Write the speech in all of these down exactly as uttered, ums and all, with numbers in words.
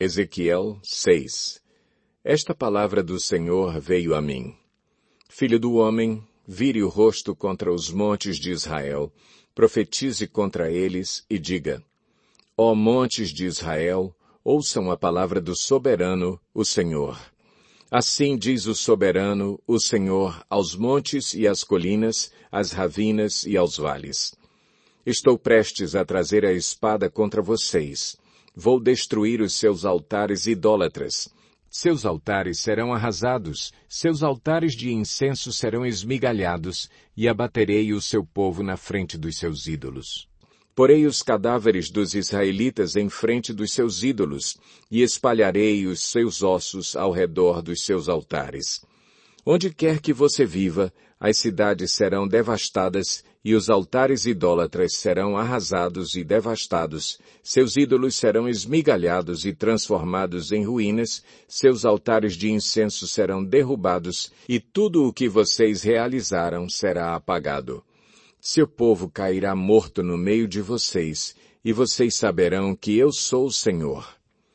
Ezequiel seis. Esta palavra do Senhor veio a mim. Filho do homem, vire o rosto contra os montes de Israel, profetize contra eles e diga: Ó montes de Israel, ouçam a palavra do soberano, o Senhor. Assim diz o soberano, o Senhor, aos montes e às colinas, às ravinas e aos vales. Estou prestes a trazer a espada contra vocês. Vou destruir os seus altares idólatras. Seus altares serão arrasados, seus altares de incenso serão esmigalhados, e abaterei o seu povo na frente dos seus ídolos. Porei os cadáveres dos israelitas em frente dos seus ídolos, e espalharei os seus ossos ao redor dos seus altares. Onde quer que você viva, as cidades serão devastadas, e os altares idólatras serão arrasados e devastados, seus ídolos serão esmigalhados e transformados em ruínas, seus altares de incenso serão derrubados, e tudo o que vocês realizaram será apagado. Seu povo cairá morto no meio de vocês, e vocês saberão que eu sou o Senhor.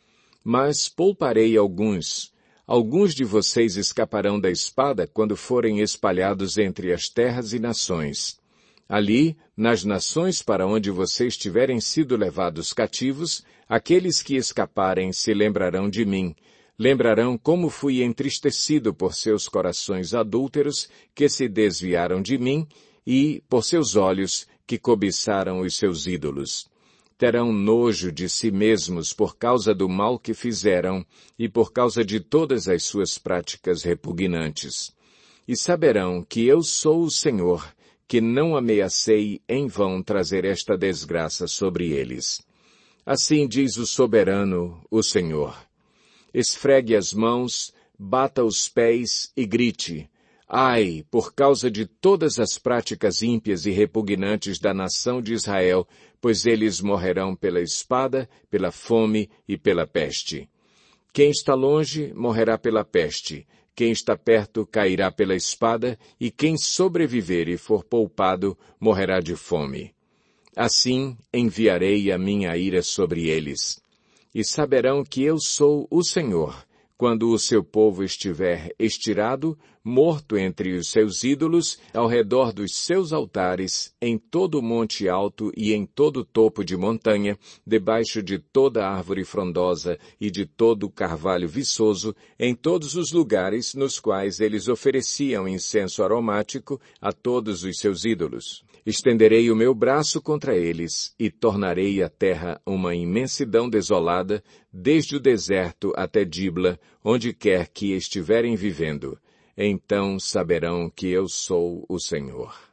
Mas pouparei alguns. Alguns de vocês escaparão da espada quando forem espalhados entre as terras e nações. Ali, nas nações para onde vocês tiverem sido levados cativos, aqueles que escaparem se lembrarão de mim. Lembrarão como fui entristecido por seus corações adúlteros que se desviaram de mim e por seus olhos que cobiçaram os seus ídolos. Terão nojo de si mesmos por causa do mal que fizeram e por causa de todas as suas práticas repugnantes. E saberão que eu sou o Senhor, que não ameacei em vão trazer esta desgraça sobre eles. Assim diz o soberano, o Senhor. Esfregue as mãos, bata os pés e grite: Ai, por causa de todas as práticas ímpias e repugnantes da nação de Israel, pois eles morrerão pela espada, pela fome e pela peste. Quem está longe morrerá pela peste, quem está perto cairá pela espada, e quem sobreviver e for poupado morrerá de fome. Assim enviarei a minha ira sobre eles. E saberão que eu sou o Senhor, quando o seu povo estiver estirado, morto entre os seus ídolos, ao redor dos seus altares, em todo monte alto e em todo topo de montanha, debaixo de toda árvore frondosa e de todo carvalho viçoso, em todos os lugares nos quais eles ofereciam incenso aromático a todos os seus ídolos. Estenderei o meu braço contra eles e tornarei a terra uma imensidão desolada, desde o deserto até Dibla, onde quer que estiverem vivendo. Então saberão que eu sou o Senhor.